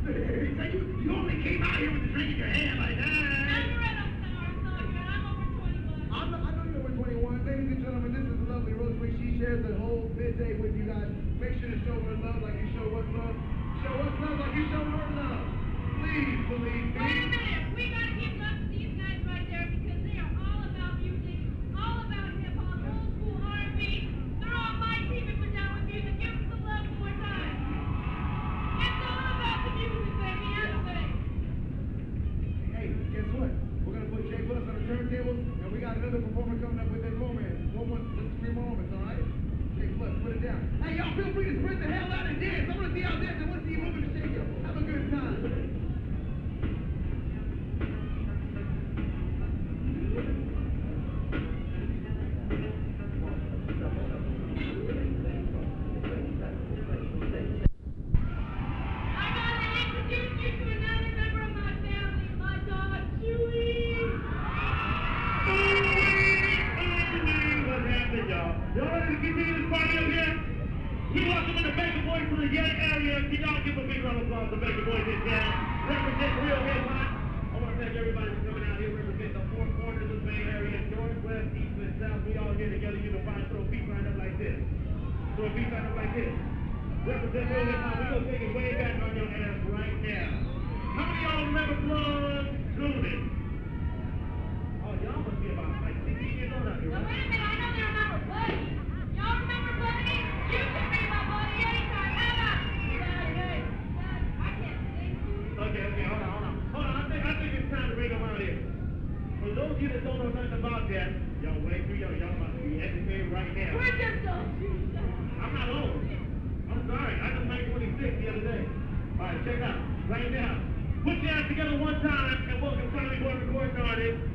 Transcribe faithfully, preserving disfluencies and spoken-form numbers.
you, you only came out here with the drink in your hand like that. I'm not, I know you're over twenty-one. Ladies and gentlemen, this is the lovely Rosemary. She shares the whole midday with you guys. Make sure to show her love like you show us love. Show us love like you show her love. Please believe me. Wait a minute. We got to give love to these guys right there because they are all about music, all about hip-hop, old school R and B. They're on my team if we're down with music. Give them some love one more time. It's all about the music, baby. Everything. Hey, guess what? We're going to put Jay Buss on the turntables, and we got another performer coming up with their romance. One more, let's three moments, all right? Jay Buss, put it down. Hey, y'all feel free to spread the hell out and dance. I want to see y'all dance. I want to see you moving and shaking. Have a good time. Y'all ready to continue this party up here? We welcome in the Baker Boys from the Yale area. Can y'all give a big round of applause to Baker Boys in town? Represent real hip-hop. I want to thank everybody for coming out here. Represent the four corners of the Bay Area, north, west, east, and south. We all here together. You can find throw feet right up like this. Throw feet right up like this. Represent real hip-hop. We're going to take it way back on your ass right now. How many of y'all remember Blood Goonin? Oh, y'all must be about like sixteen years old out here, Well, right? wait a minute. I know they remember Buddy. Y'all remember Buddy? You can be my buddy anytime. How about you? Buddy, hey. I can't sing. Okay, okay, hold on, hold on. Hold on, I think, I think it's time to bring them out here. For those of you that don't know nothing about that, y'all way too young. Y'all about to be educated right now. We're just those shoes. I'm not old. I'm sorry. I just made twenty-six the other day. All right, check out. Right now. Put your hands together one time and welcome Sonny Boy recording artist.